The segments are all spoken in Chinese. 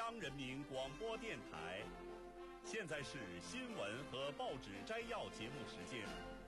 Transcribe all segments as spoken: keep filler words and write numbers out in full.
央人民广播电台。现在是新闻和报纸摘要节目时间。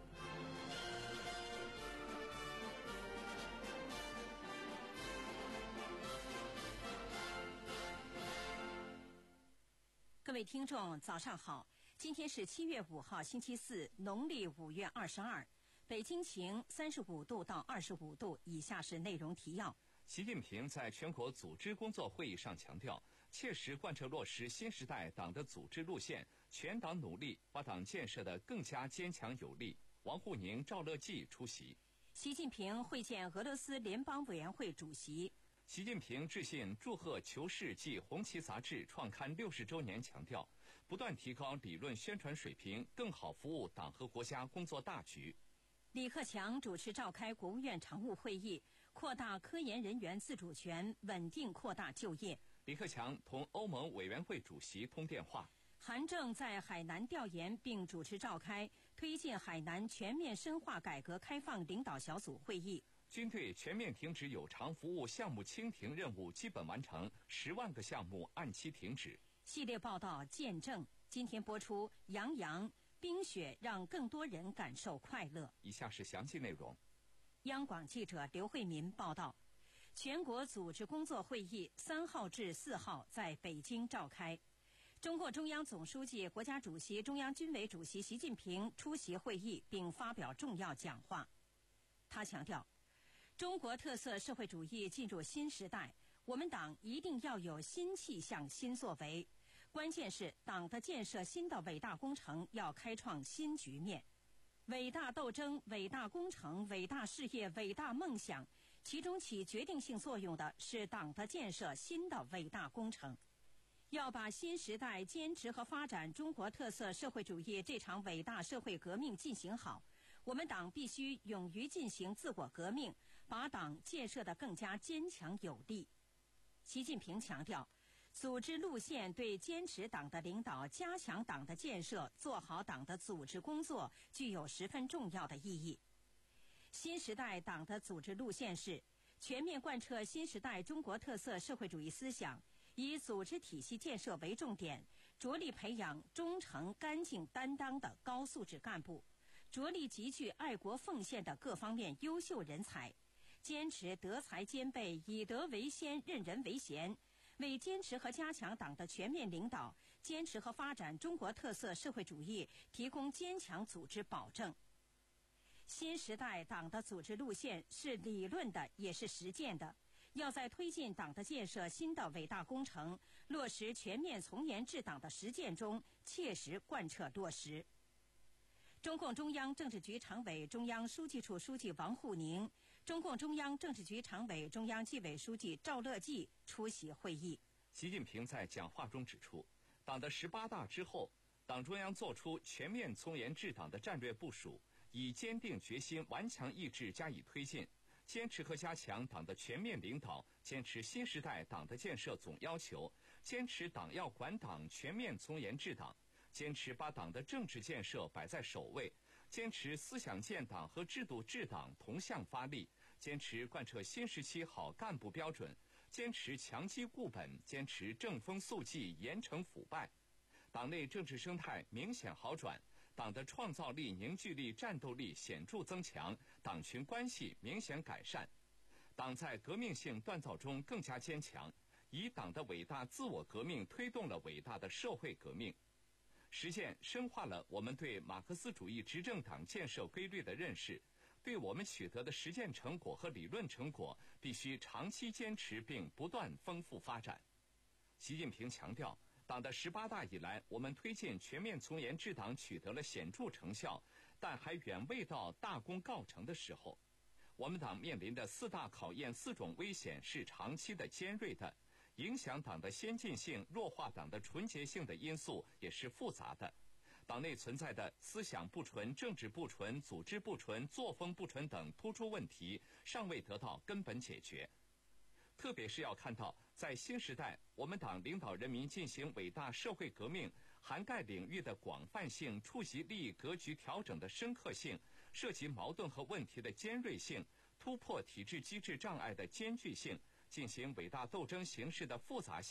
各位听众，早上好！今天是七月五号，星期四，农历五月二十二。北京晴，三十五度到二十五度。以下是内容提要。 习近平在全国组织工作会议上强调，切实贯彻落实新时代党的组织路线，全党努力把党建设得更加坚强有力。王沪宁、赵乐际出席。 习近平会见俄罗斯联邦委员会主席。 习近平致信祝贺《求是》暨《红旗》杂志创刊六十周年，强调不断提高理论宣传水平，更好服务党和国家工作大局。 李克强主持召开国务院常务会议，扩大科研人员自主权，稳定扩大就业。 李克强同欧盟委员会主席通电话。 韩正在海南调研并主持召开推进海南全面深化改革开放领导小组会议。 军队全面停止有偿服务项目清停任务基本完成，十万个项目按期停止。 系列报道见证，今天播出。杨洋冰雪让更多人感受快乐。 以下是详细内容。 央广记者刘慧民报道，全国组织工作会议三号至四号在北京召开。中共中央总书记、国家主席、中央军委主席习近平出席会议并发表重要讲话。他强调，中国特色社会主义进入新时代，我们党一定要有新气象、新作为。关键是党的建设新的伟大工程要开创新局面。伟大斗争、伟大工程、伟大事业、伟大梦想，其中起决定性作用的是党的建设新的伟大工程。要把新时代坚持和发展中国特色社会主义这场伟大社会革命进行好，我们党必须勇于进行自我革命，把党建设得更加坚强有力。习近平强调，组织路线对坚持党的领导、加强党的建设、做好党的组织工作具有十分重要的意义。新时代党的组织路线是全面贯彻新时代中国特色社会主义思想，以组织体系建设为重点，着力培养忠诚、干净、担当的高素质干部，着力集聚爱国奉献的各方面优秀人才，坚持德才兼备、以德为先、任人唯贤，为坚持和加强党的全面领导、坚持和发展中国特色社会主义提供坚强组织保证。新时代党的组织路线是理论的，也是实践的，要在推进党的建设新的伟大工程、落实全面从严治党的实践中切实贯彻落实。中共中央政治局常委、中央书记处书记王沪宁，中共中央政治局常委、中央纪委书记赵乐际出席会议。 习近平在讲话中指出，党的十八大之后，党中央作出全面从严治党的战略部署，以坚定决心、顽强意志加以推进，坚持和加强党的全面领导，坚持新时代党的建设总要求，坚持党要管党、全面从严治党，坚持把党的政治建设摆在首位，坚持思想建党和制度治党同向发力，坚持贯彻新时期好干部标准，坚持强基固本，坚持正风肃纪、严惩腐败。党内政治生态明显好转，党的创造力、凝聚力、战斗力显著增强，党群关系明显改善。党在革命性锻造中更加坚强，以党的伟大自我革命推动了伟大的社会革命。实践深化了我们对马克思主义执政党建设规律的认识，对我们取得的实践成果和理论成果必须长期坚持并不断丰富发展。习近平强调，党的十八大以来，我们推进全面从严治党取得了显著成效，但还远未到大功告成的时候。我们党面临的四大考验、四种危险是长期的、尖锐的，影响党的先进性、弱化党的纯洁性的因素也是复杂的。党内存在的思想不纯、政治不纯、组织不纯、作风不纯等突出问题尚未得到根本解决。特别是要看到，在新时代，我们党领导人民进行伟大社会革命，涵盖领域的广泛性、触及利益格局调整的深刻性、涉及矛盾和问题的尖锐性、突破体制机制障碍的艰巨性、进行伟大斗争形势的复杂性，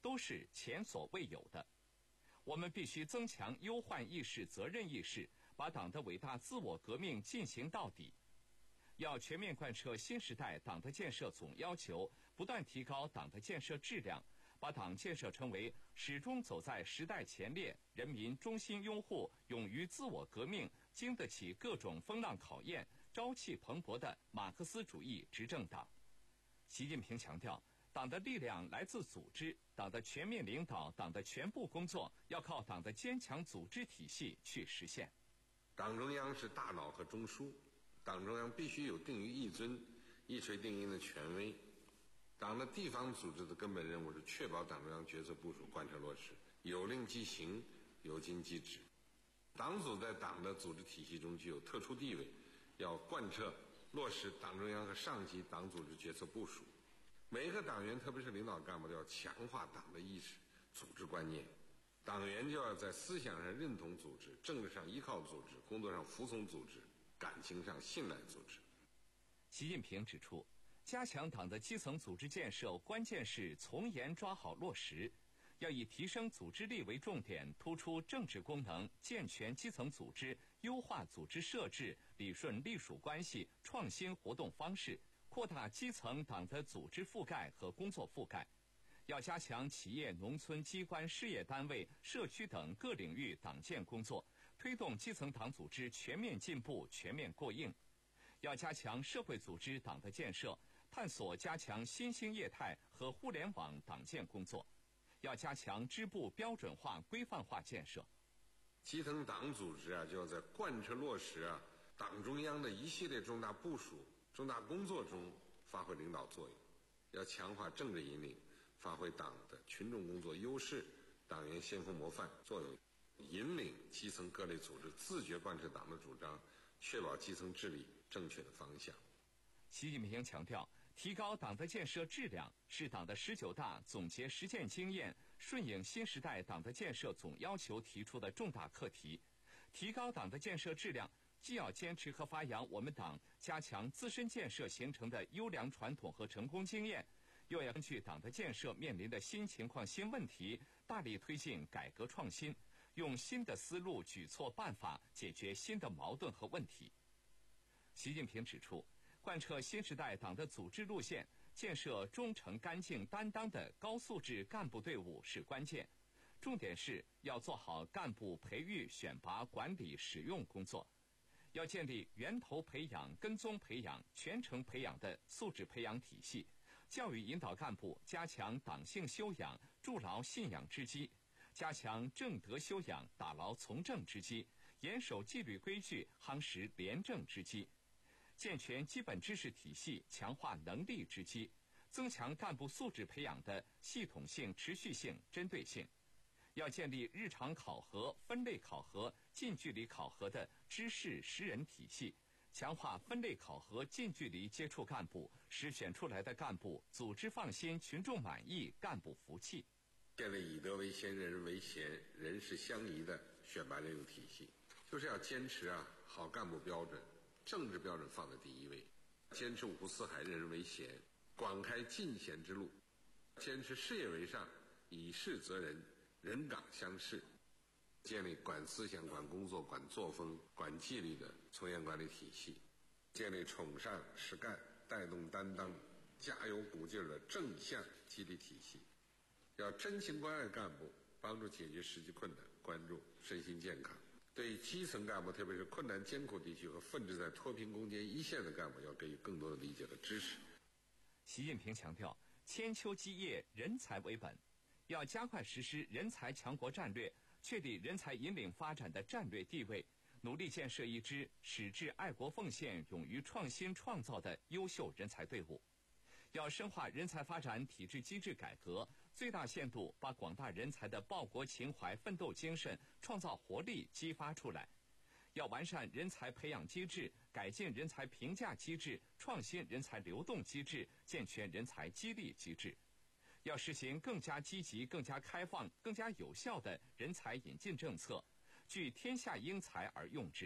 都是前所未有的。我们必须增强忧患意识、责任意识，把党的伟大自我革命进行到底。要全面贯彻新时代党的建设总要求，不断提高党的建设质量，把党建设成为始终走在时代前列、人民衷心拥护、勇于自我革命、经得起各种风浪考验、朝气蓬勃的马克思主义执政党。习近平强调，党的力量来自组织，党的全面领导、党的全部工作要靠党的坚强组织体系去实现。 党中央是大脑和中枢，党中央必须有定于一尊、一锤定音的权威。党的地方组织的根本任务是确保党中央决策部署贯彻落实，有令即行，有经即止。党组在党的组织体系中具有特殊地位，要贯彻落实党中央和上级党组织决策部署。每一个党员，特别是领导干部，都要强化党的意识、组织观念。党员就要在思想上认同组织，政治上依靠组织，工作上服从组织，感情上信赖组织。 习近平指出，加强党的基层组织建设，关键是从严抓好落实，要以提升组织力为重点，突出政治功能，健全基层组织，优化组织设置，理顺隶属关系，创新活动方式，扩大基层党的组织覆盖和工作覆盖。要加强企业、农村机关、事业单位、社区等各领域党建工作，推动基层党组织全面进步、全面过硬。要加强社会组织党的建设，探索加强新兴业态和互联网党建工作。要加强支部标准化、规范化建设。 基层党组织啊，就要在贯彻落实啊党中央的一系列重大部署、重大工作中发挥领导作用。要强化政治引领，发挥党的群众工作优势、党员先锋模范作用，引领基层各类组织自觉贯彻党的主张，确保基层治理正确的方向。 习近平强调，提高党的建设质量是党的十九大总结实践经验、顺应新时代党的建设总要求提出的重大课题。提高党的建设质量，既要坚持和发扬我们党加强自身建设形成的优良传统和成功经验，又要根据党的建设面临的新情况、新问题，大力推进改革创新，用新的思路、举措、办法解决新的矛盾和问题。习近平指出，贯彻新时代党的组织路线，建设忠诚、干净、担当的高素质干部队伍是关键，重点是要做好干部培育、选拔、管理、使用工作。要建立源头培养、跟踪培养、全程培养的素质培养体系，教育引导干部加强党性修养，筑牢信仰之基，加强正德修养，打牢从政之基，严守纪律规矩，夯实廉政之基，健全基本知识体系，强化能力之基，增强干部素质培养的系统性、持续性、针对性。要建立日常考核、分类考核、近距离考核的知识识人体系，强化分类考核、近距离接触干部，使选出来的干部组织放心、群众满意、干部服气。 建立以德为先、人人为贤、人事相宜的选拔任用体系，就是要坚持啊好干部标准，政治标准放在第一位，坚持五湖四海、任人为贤，广开进贤之路，坚持事业为上，以事责人，人岗相视，建立管思想、管工作、管作风、管纪律的从严管理体系，建立崇尚实干、带动担当、加油鼓劲的正向激励体系。要真情关爱干部，帮助解决实际困难，关注身心健康。对基层干部，特别是困难艰苦地区和奋战在脱贫攻坚一线的干部，要给予更多的理解和支持。 习近平强调，千秋基业，人才为本，要加快实施人才强国战略，确立人才引领发展的战略地位，努力建设一支矢志爱国奉献、勇于创新创造的优秀人才队伍。要深化人才发展体制机制改革，最大限度把广大人才的报国情怀、奋斗精神、创造活力激发出来。要完善人才培养机制，改进人才评价机制，创新人才流动机制，健全人才激励机制。要实行更加积极、更加开放、更加有效的人才引进政策，聚天下英才而用之，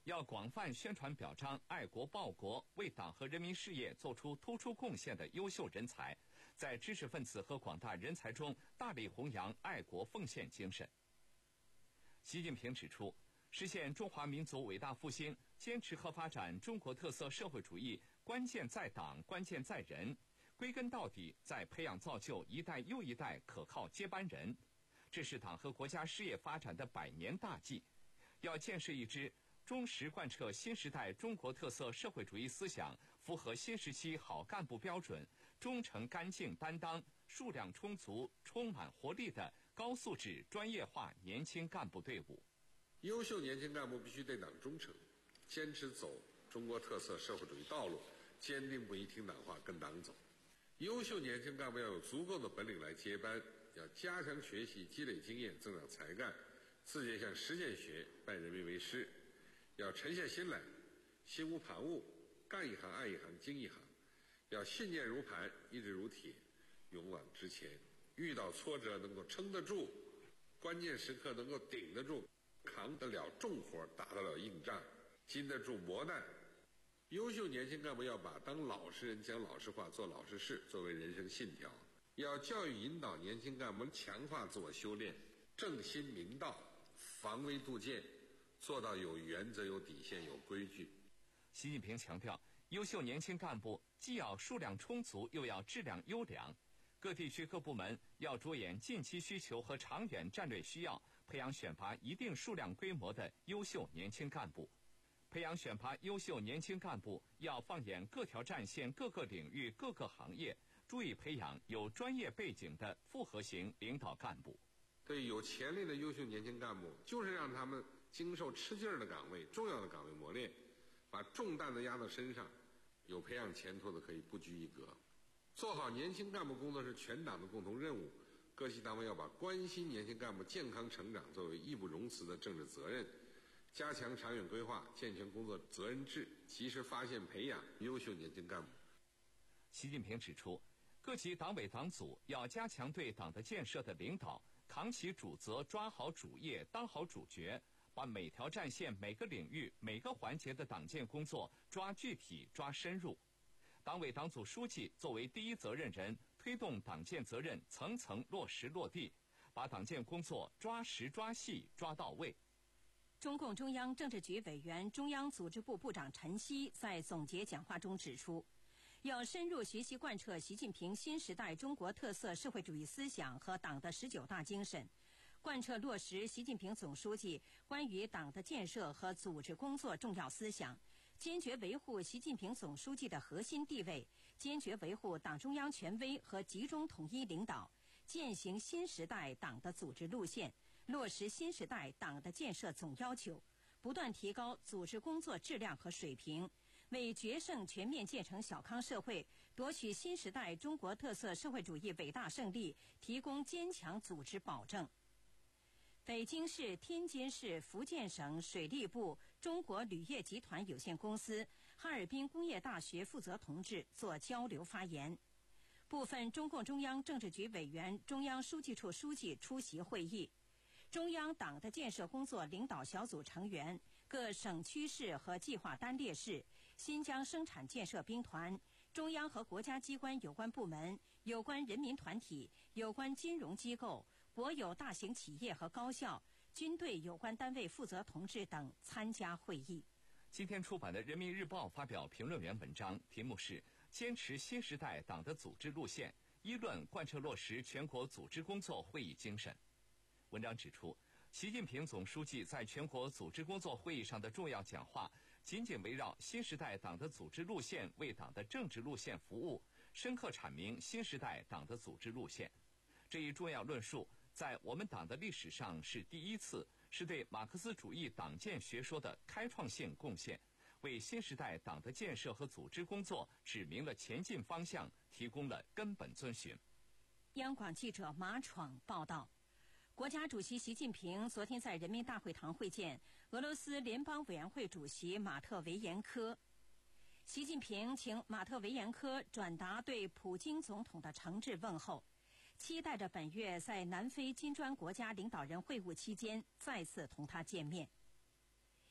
要广泛宣传表彰爱国报国、为党和人民事业做出突出贡献的优秀人才，在知识分子和广大人才中大力弘扬爱国奉献精神。习近平指出，实现中华民族伟大复兴，坚持和发展中国特色社会主义，关键在党，关键在人，归根到底在培养造就一代又一代可靠接班人，这是党和国家事业发展的百年大计。要建设一支忠实贯彻新时代中国特色社会主义思想，符合新时期好干部标准，忠诚干净担当、数量充足、充满活力的高素质专业化年轻干部队伍。 优秀年轻干部必须对党忠诚，坚持走中国特色社会主义道路，坚定不移听党话跟党走。优秀年轻干部要有足够的本领来接班，要加强学习，积累经验，增长才干，自觉向实践学，拜人民为师。要沉下心来，心无旁骛，干一行爱一行精一行。要信念如磐，意志如铁，勇往直前。遇到挫折能够撑得住，关键时刻能够顶得住，扛得了重活，打得了硬仗，经得住磨难。优秀年轻干部要把当老实人、讲老实话、做老实事作为人生信条，要教育引导年轻干部强化自我修炼，正心明道，防微杜渐，做到有原则、有底线、有规矩。 习近平强调，优秀年轻干部既要数量充足，又要质量优良。各地区各部门要着眼近期需求和长远战略需要，培养选拔一定数量规模的优秀年轻干部。培养选拔优秀年轻干部要放眼各条战线、各个领域、各个行业，注意培养有专业背景的复合型领导干部。 对有潜力的优秀年轻干部，就是让他们经受吃劲儿的岗位、重要的岗位磨练，把重担子压到身上，有培养前途的可以不拘一格。做好年轻干部工作是全党的共同任务，各级单位要把关心年轻干部健康成长作为义不容辞的政治责任，加强长远规划，健全工作责任制，及时发现培养优秀年轻干部。 习近平指出，各级党委党组要加强对党的建设的领导，扛起主责，抓好主业，当好主角，把每条战线、每个领域、每个环节的党建工作抓具体、抓深入。党委党组书记作为第一责任人，推动党建责任层层落实落地，把党建工作抓实抓细抓到位。 中共中央政治局委员、中央组织部部长陈希在总结讲话中指出，要深入学习贯彻习近平新时代中国特色社会主义思想和党的十九大精神，贯彻落实习近平总书记关于党的建设和组织工作重要思想，坚决维护习近平总书记的核心地位，坚决维护党中央权威和集中统一领导，践行新时代党的组织路线，落实新时代党的建设总要求，不断提高组织工作质量和水平，为决胜全面建成小康社会、夺取新时代中国特色社会主义伟大胜利提供坚强组织保证。北京市、天津市、福建省水利部中国铝业集团有限公司、哈尔滨工业大学负责同志作交流发言。部分中共中央政治局委员、中央书记处书记出席会议。中央党的建设工作领导小组成员、各省区市和计划单列市、新疆生产建设兵团、中央和国家机关有关部门、有关人民团体、有关金融机构、国有大型企业和高校、军队有关单位负责同志等参加会议。 今天出版的《人民日报》发表评论员文章，题目是“坚持新时代党的组织路线，一论贯彻落实全国组织工作会议精神”。文章指出，习近平总书记在全国组织工作会议上的重要讲话，紧紧围绕新时代党的组织路线为党的政治路线服务，深刻阐明新时代党的组织路线。这一重要论述在我们党的历史上是第一次，是对马克思主义党建学说的开创性贡献，为新时代党的建设和组织工作指明了前进方向，提供了根本遵循。 央广记者马闯报道，国家主席习近平昨天在人民大会堂会见俄罗斯联邦委员会主席马特维延科。习近平请马特维延科转达对普京总统的诚挚问候，期待着本月在南非金砖国家领导人会晤期间再次同他见面。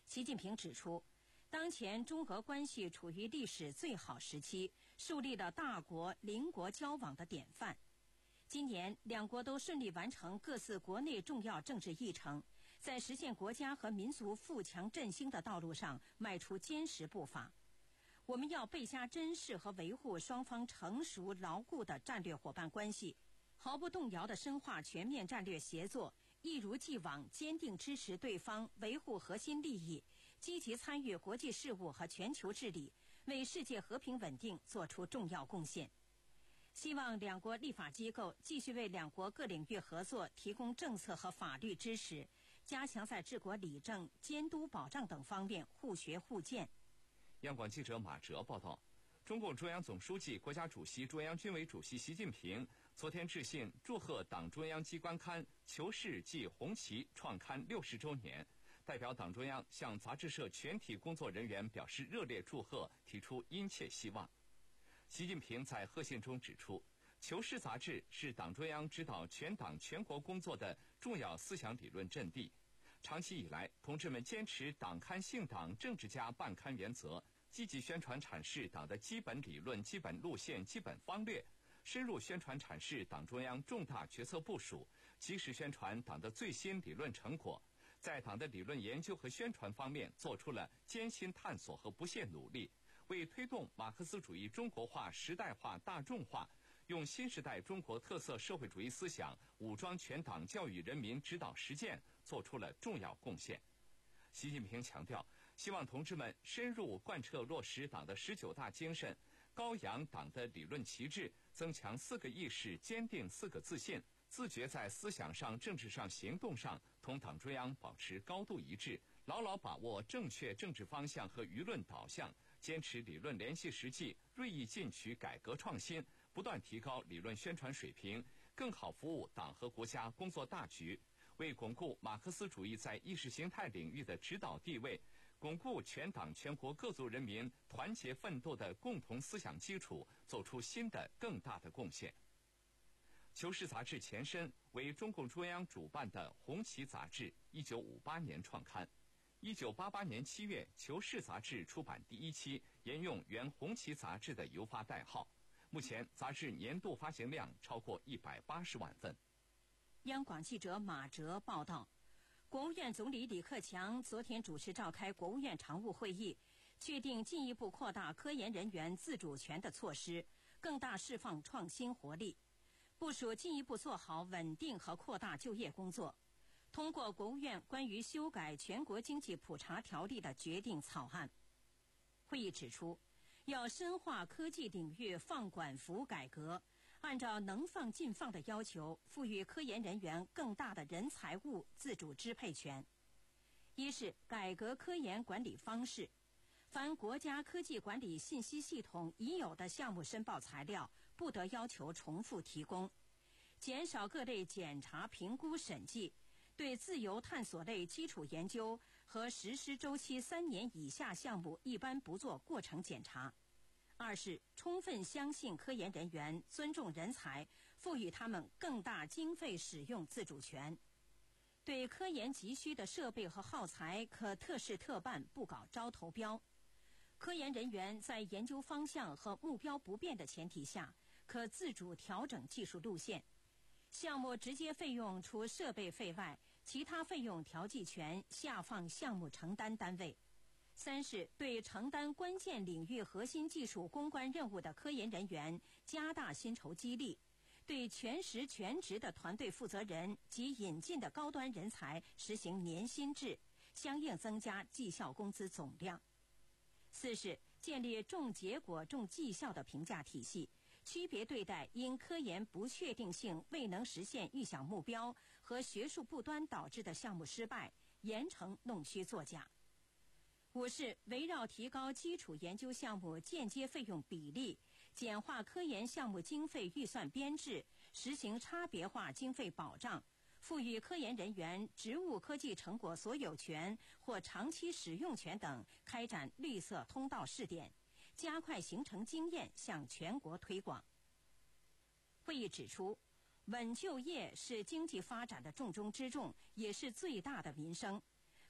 习近平指出，当前中俄关系处于历史最好时期，树立了大国邻国交往的典范。今年，两国都顺利完成各自国内重要政治议程，在实现国家和民族富强振兴的道路上迈出坚实步伐。我们要倍加珍视和维护双方成熟牢固的战略伙伴关系，毫不动摇地深化全面战略协作，一如既往坚定支持对方维护核心利益，积极参与国际事务和全球治理，为世界和平稳定作出重要贡献。希望两国立法机构继续为两国各领域合作提供政策和法律支持，加强在治国理政、监督保障等方面互学互鉴。 央广记者马哲报道，中共中央总书记、国家主席、中央军委主席习近平昨天致信祝贺党中央机关刊《求是》暨《红旗》创刊六十周年，代表党中央向杂志社全体工作人员表示热烈祝贺，提出殷切希望。习近平在贺信中指出，《求是》杂志是党中央指导全党全国工作的重要思想理论阵地。长期以来，同志们坚持党刊姓党、政治家办刊原则，积极宣传阐释党的基本理论、基本路线、基本方略，深入宣传阐释党中央重大决策部署，及时宣传党的最新理论成果，在党的理论研究和宣传方面做出了艰辛探索和不懈努力，为推动马克思主义中国化、时代化、大众化，用新时代中国特色社会主义思想武装全党、教育人民、指导实践做出了重要贡献。习近平强调，希望同志们深入贯彻落实党的十九大精神，高扬党的理论旗帜，增强四个意识，坚定四个自信，自觉在思想上、政治上、行动上同党中央保持高度一致，牢牢把握正确政治方向和舆论导向，坚持理论联系实际，锐意进取改革创新，不断提高理论宣传水平，更好服务党和国家工作大局，为巩固马克思主义在意识形态领域的指导地位，巩固全党全国各族人民团结奋斗的共同思想基础，做出新的更大的贡献。求是杂志前身为中共中央主办的红旗杂志，一九五八年创刊。一九八八年七月，求是杂志出版第一期，沿用原红旗杂志的邮发代号。目前，杂志年度发行量超过一百八十万份。 央广记者马哲报道，国务院总理李克强昨天主持召开国务院常务会议，确定进一步扩大科研人员自主权的措施，更大释放创新活力，部署进一步做好稳定和扩大就业工作。通过国务院关于修改全国经济普查条例的决定草案。会议指出，要深化科技领域放管服改革，按照能放尽放的要求，赋予科研人员更大的人财物自主支配权。一是改革科研管理方式，凡国家科技管理信息系统已有的项目申报材料，不得要求重复提供，减少各类检查、评估、审计，对自由探索类基础研究和实施周期三年以下项目一般不做过程检查。二是充分相信科研人员，尊重人才，赋予他们更大经费使用自主权。对科研急需的设备和耗材，可特事特办，不搞招投标。科研人员在研究方向和目标不变的前提下，可自主调整技术路线。项目直接费用除设备费外，其他费用调剂权下放项目承担单位。三是对承担关键领域核心技术攻关任务的科研人员加大薪酬激励，对全时全职的团队负责人及引进的高端人才实行年薪制，相应增加绩效工资总量。四是建立重结果重绩效的评价体系，区别对待因科研不确定性未能实现预想目标和学术不端导致的项目失败，严惩弄虚作假。五是围绕提高基础研究项目间接费用比例，简化科研项目经费预算编制，实行差别化经费保障，赋予科研人员植物科技成果所有权或长期使用权等，开展绿色通道试点，加快形成经验向全国推广。会议指出，稳就业是经济发展的重中之重，也是最大的民生。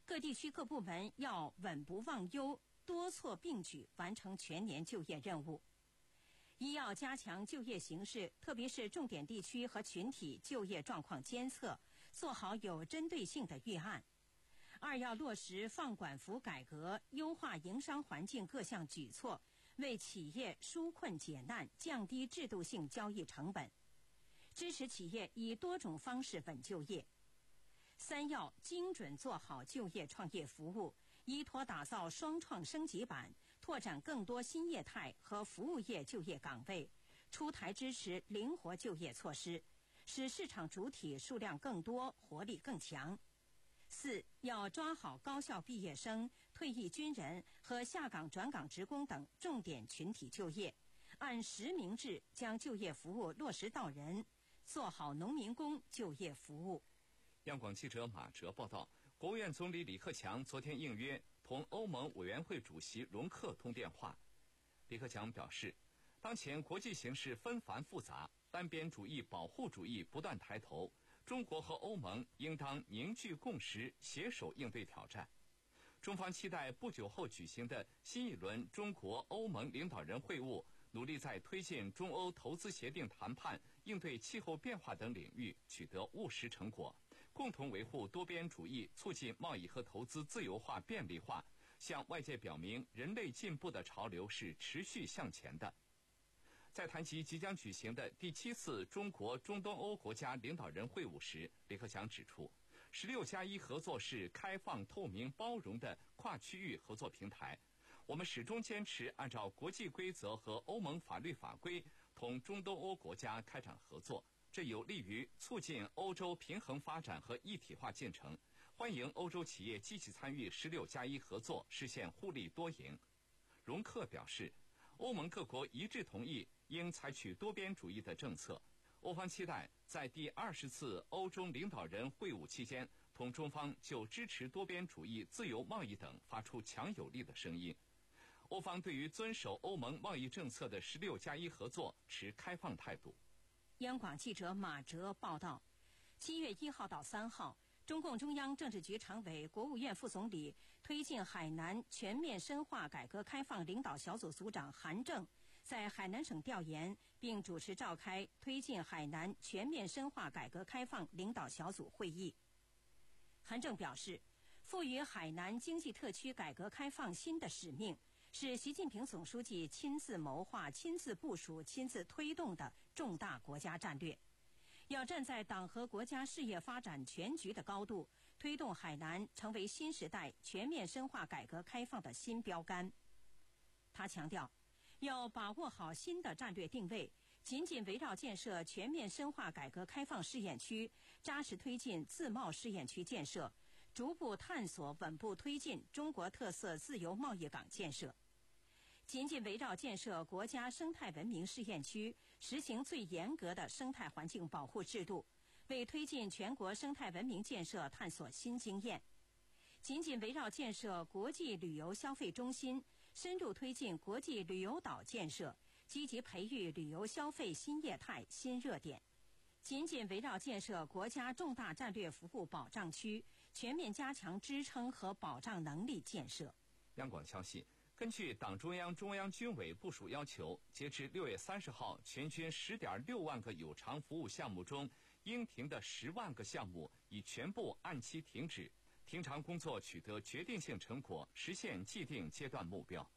各地区各部门要稳不忘优，多措并举，完成全年就业任务。一要加强就业形势，特别是重点地区和群体就业状况监测，做好有针对性的预案。二要落实放管服改革，优化营商环境各项举措，为企业纾困解难，降低制度性交易成本，支持企业以多种方式稳就业。三要精准做好就业创业服务，依托打造双创升级版，拓展更多新业态和服务业就业岗位，出台支持灵活就业措施，使市场主体数量更多，活力更强。四要抓好高校毕业生、退役军人和下岗转岗职工等重点群体就业，按实名制将就业服务落实到人，做好农民工就业服务。 央广记者马哲报道，国务院总理李克强昨天应约同欧盟委员会主席容克通电话。李克强表示，当前国际形势纷繁复杂，单边主义、保护主义不断抬头，中国和欧盟应当凝聚共识，携手应对挑战。中方期待不久后举行的新一轮中国欧盟领导人会晤，努力在推进中欧投资协定谈判、应对气候变化等领域取得务实成果，共同维护多边主义，促进贸易和投资自由化便利化，向外界表明人类进步的潮流是持续向前的。在谈及即将举行的第七次中国中东欧国家领导人会晤时，李克强指出，十六加一合作是开放、透明、包容的跨区域合作平台。我们始终坚持按照国际规则和欧盟法律法规同中东欧国家开展合作，这有利于促进欧洲平衡发展和一体化进程。欢迎欧洲企业积极参与十六加一合作，实现互利多赢。容克表示，欧盟各国一致同意应采取多边主义的政策。欧方期待在第二十次欧中领导人会晤期间，同中方就支持多边主义、自由贸易等发出强有力的声音。欧方对于遵守欧盟贸易政策的十六加一合作持开放态度。 央广记者马哲报道，七月一号到三号，中共中央政治局常委、国务院副总理、推进海南全面深化改革开放领导小组组长韩正在海南省调研，并主持召开推进海南全面深化改革开放领导小组会议。韩正表示，赋予海南经济特区改革开放新的使命，是习近平总书记亲自谋划、亲自部署、亲自推动的重大国家战略。要站在党和国家事业发展全局的高度，推动海南成为新时代全面深化改革开放的新标杆。他强调，要把握好新的战略定位，紧紧围绕建设全面深化改革开放试验区，扎实推进自贸试验区建设，逐步探索稳步推进中国特色自由贸易港建设。紧紧围绕建设国家生态文明试验区，实行最严格的生态环境保护制度，为推进全国生态文明建设探索新经验。紧紧围绕建设国际旅游消费中心，深入推进国际旅游岛建设，积极培育旅游消费新业态、新热点。紧紧围绕建设国家重大战略服务保障区，全面加强支撑和保障能力建设。 央广消息，根据党中央、中央军委部署要求，截至六月三十号，全军十点六万个有偿服务项目中，应停的十万个项目已全部按期停止，停偿工作取得决定性成果，实现既定阶段目标。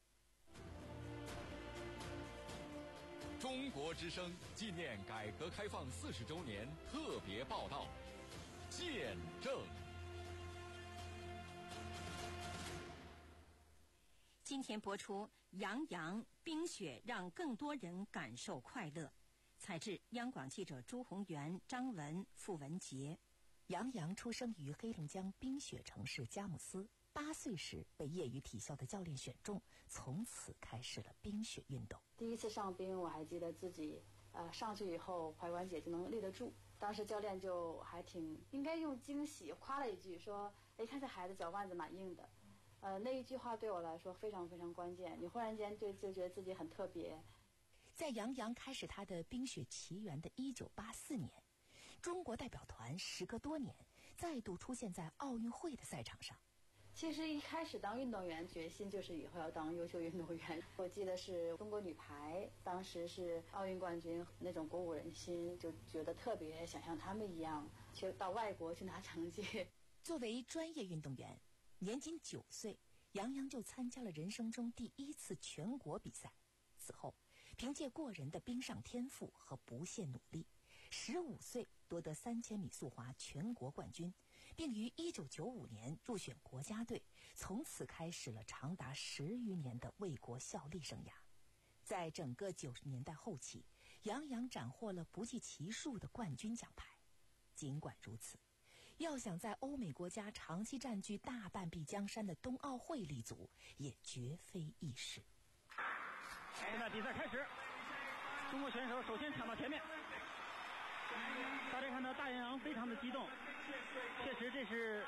中国之声纪念改革开放四十周年特别报道，见证。 今天播出杨洋冰雪让更多人感受快乐。采制央广记者朱宏元、张文、傅文杰。 杨洋出生于黑龙江冰雪城市佳木斯，八岁时被业余体校的教练选中，从此开始了冰雪运动。 第一次上冰，我还记得自己呃上去以后踝关节就能立得住，当时教练就还挺应该用惊喜夸了一句，说哎，看这孩子脚腕子蛮硬的。呃，那一句话对我来说非常非常关键，你忽然间就就觉得自己很特别。 在杨洋开始他的冰雪奇缘的一九八四年，中国代表团时隔多年再度出现在奥运会的赛场上。 其实一开始当运动员，决心就是以后要当优秀运动员。我记得是中国女排，当时是奥运冠军，那种鼓舞人心，就觉得特别想像他们一样去到外国去拿成绩。 作为专业运动员，年仅九岁，杨洋就参加了人生中第一次全国比赛。此后，凭借过人的冰上天赋和不懈努力，十五岁夺得三千米速滑全国冠军，并于一九九五年入选国家队，从此开始了长达十余年的为国效力生涯。在整个九十年代后期，杨洋斩获了不计其数的冠军奖牌。尽管如此，要想在欧美国家长期占据大半壁江山的冬奥会立足，也绝非易事。 现在比赛开始，中国选手首先抢到前面。大家看到大杨洋非常的激动，确实这是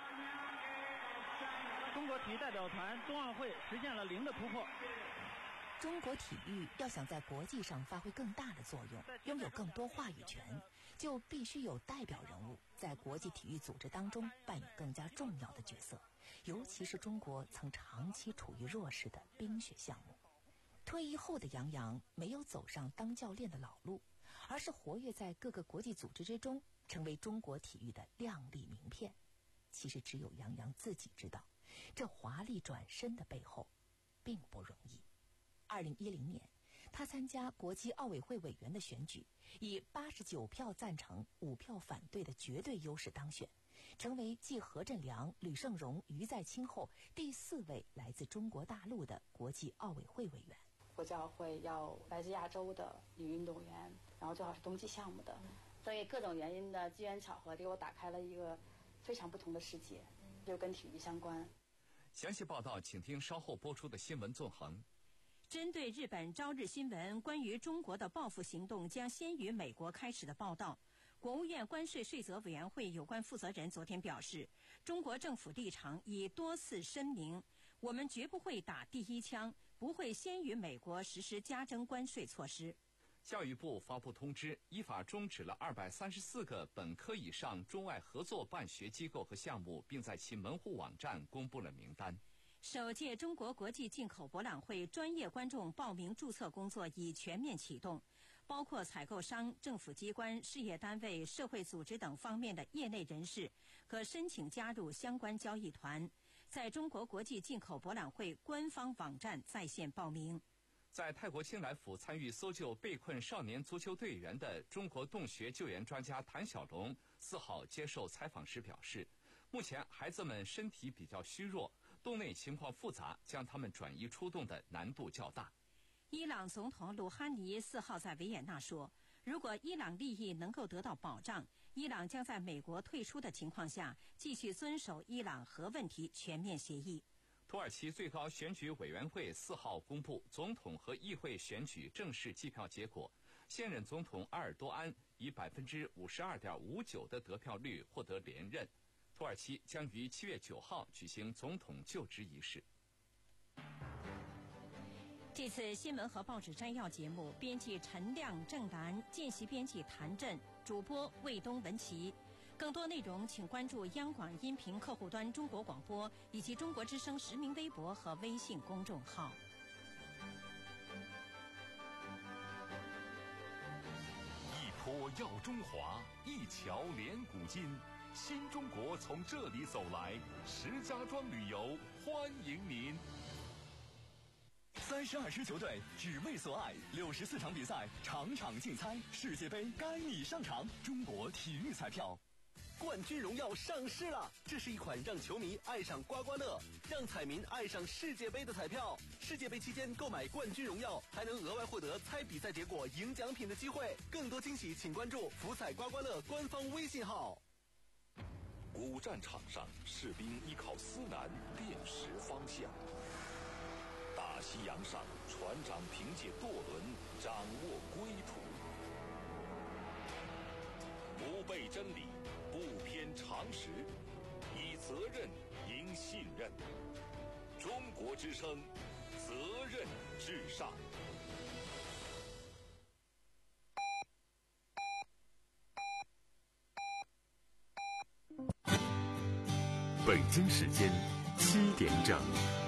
中国体育代表团冬奥会实现了零的突破。 中国体育要想在国际上发挥更大的作用，拥有更多话语权，就必须有代表人物在国际体育组织当中扮演更加重要的角色，尤其是中国曾长期处于弱势的冰雪项目。退役后的杨洋没有走上当教练的老路，而是活跃在各个国际组织之中，成为中国体育的亮丽名片。其实只有杨洋自己知道，这华丽转身的背后并不容易。二零一零年，他参加国际奥委会委员的选举，以八十九票赞成、五票反对的绝对优势当选，成为继何振良、吕盛荣、于再清后第四位来自中国大陆的国际奥委会委员。 国际奥会要来自亚洲的女运动员，然后最好是冬季项目的。所以各种原因的机缘巧合，给我打开了一个非常不同的世界，就跟体育相关。 详细报道请听稍后播出的新闻纵横。 针对日本朝日新闻关于中国的报复行动将先于美国开始的报道，国务院关税税则委员会有关负责人昨天表示，中国政府立场已多次声明，我们绝不会打第一枪，不会先于美国实施加征关税措施。 教育部发布通知，依法终止了二百三十四个本科以上中外合作办学机构和项目，并在其门户网站公布了名单。 首届中国国际进口博览会专业观众报名注册工作已全面启动，包括采购商、政府机关、事业单位、社会组织等方面的业内人士可申请加入相关交易团，在中国国际进口博览会官方网站在线报名。 在泰国清莱府参与搜救被困少年足球队员的中国洞穴救援专家谭小龙四号接受采访时表示，目前孩子们身体比较虚弱，洞内情况复杂，将他们转移出洞的难度较大。 伊朗总统鲁哈尼四号在维也纳说，如果伊朗利益能够得到保障，伊朗将在美国退出的情况下继续遵守伊朗核问题全面协议。 土耳其最高选举委员会四号公布总统和议会选举正式计票结果，现任总统埃尔多安以百分之五十二点五九的得票率获得连任。土耳其将于七月九号举行总统就职仪式。 这次新闻和报纸摘要节目，编辑陈亮、郑楠，见习编辑谭震，主播魏东、文琪。更多内容请关注央广音频客户端中国广播以及中国之声实名微博和微信公众号。 一坡耀中华，一桥连古今，新中国从这里走来，石家庄旅游欢迎您。三十二支球队只为所爱，六十四场比赛，场场竞猜，世界杯该你上场。中国体育彩票。 冠军荣耀上市了，这是一款让球迷爱上刮刮乐，让彩民爱上世界杯的彩票。世界杯期间购买冠军荣耀，还能额外获得猜比赛结果赢奖品的机会。更多惊喜，请关注福彩刮刮乐官方微信号。 古战场上，士兵依靠思南辨识方向；大西洋上，船长凭借舵轮掌握归途。不背真理，不偏常识，以责任赢信任。中国之声，责任至上。 北京时间七点整。